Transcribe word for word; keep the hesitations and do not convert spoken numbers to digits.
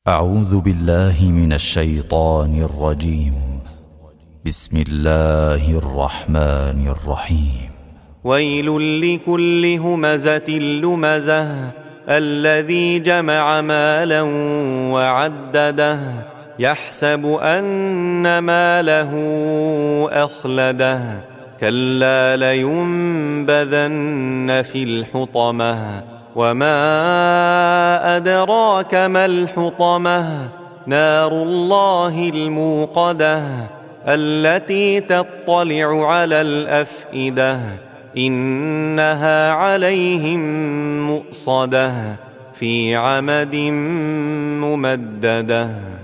أعوذ بالله من الشيطان الرجيم. بسم الله الرحمن الرحيم. ويل لكل همزة لمزة الذي جمع مالا وعدده يحسب أن ماله أخلده كلا لينبذن في الحطمة وما أدراك ما الحطمة نار الله الموقدة التي تطلع على الأفئدة إنها عليهم مؤصدة في عمد ممددة.